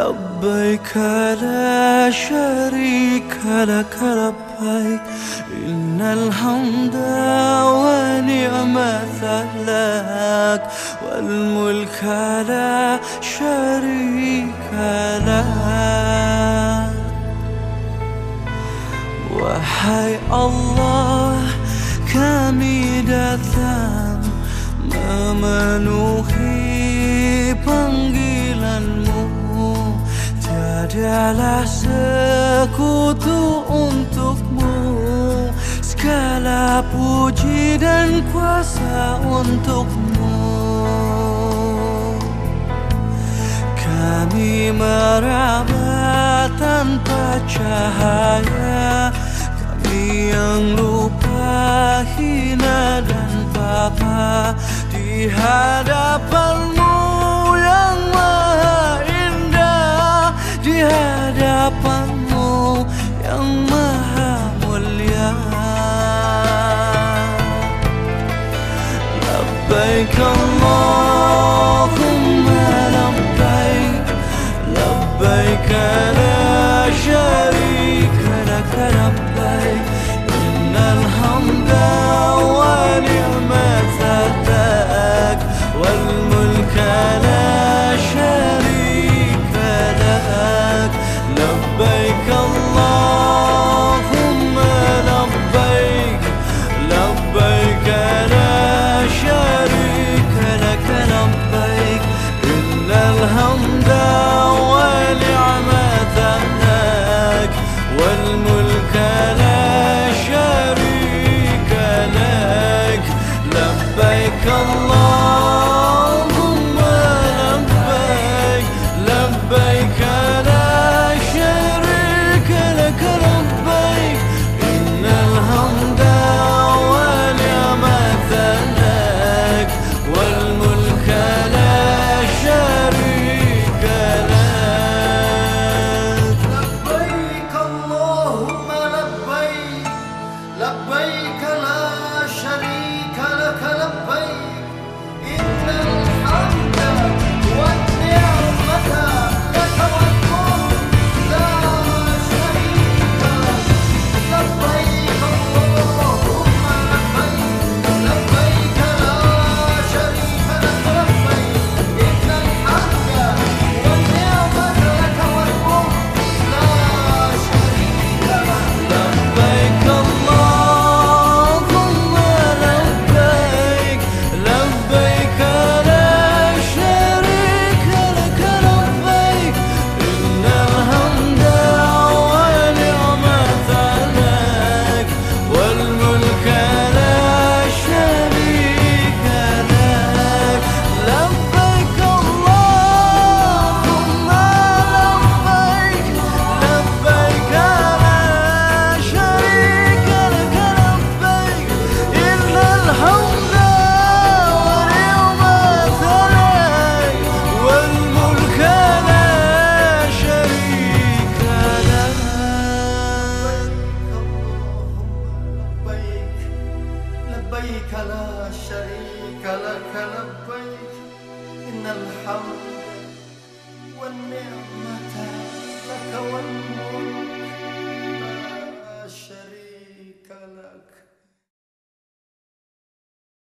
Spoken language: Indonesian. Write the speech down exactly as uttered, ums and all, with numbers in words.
لبيك لا شريك لك لبيك إن الحمد ونعمة لك والملك لا شريك لك. Wahai Allah, kami datang memenuhi panggilan-Mu. Tiadalah sekutu untuk-Mu, segala puji dan kuasa untuk-Mu. Kami meraba tanpa cahaya, kami yang lupa, hina dan papa di hadapan-Mu yang maha indah, di hadapan-Mu yang maha mulia. Labbaik Allahumma labbaik, labbaik la syarika lak labbaik innal hamda wa ni'mata lak wal mulka la syarika lak. Labbaik Allahumma labbaik, labbaik la syarika lak labbaik innal hamda wa ni'mata lak wal mulka la syarika lak. Labbaik Allahumma labbaik, labbaik la syarika lak labbaik innal hamda wa ni'mata lak wal mulka la syarika lak. Labbaik Allahumma labbaik, labbaik la syarika lak labbaik innal hamda wan ni'mata lak wal mulk la syarika lak. Labbaik Allahumma labbaik, labbaik la syarika lak labbaik innal hamda wan ni'mata lak wal mulk la syarika lak. Labbaik Allahumma labbaik, labbaik la syarika lak labbaik innal hamda wa ni'mata lak wal mulka la syarika lak. Labbaik Allahumma labbaik, labbaik la syarika lak labbaik innal hamda wa ni'mata lak wal mulka la syarika lak. لبيك لا شريك لك لبيك إن الحمد والنعمة لك والملك لا شريك لك.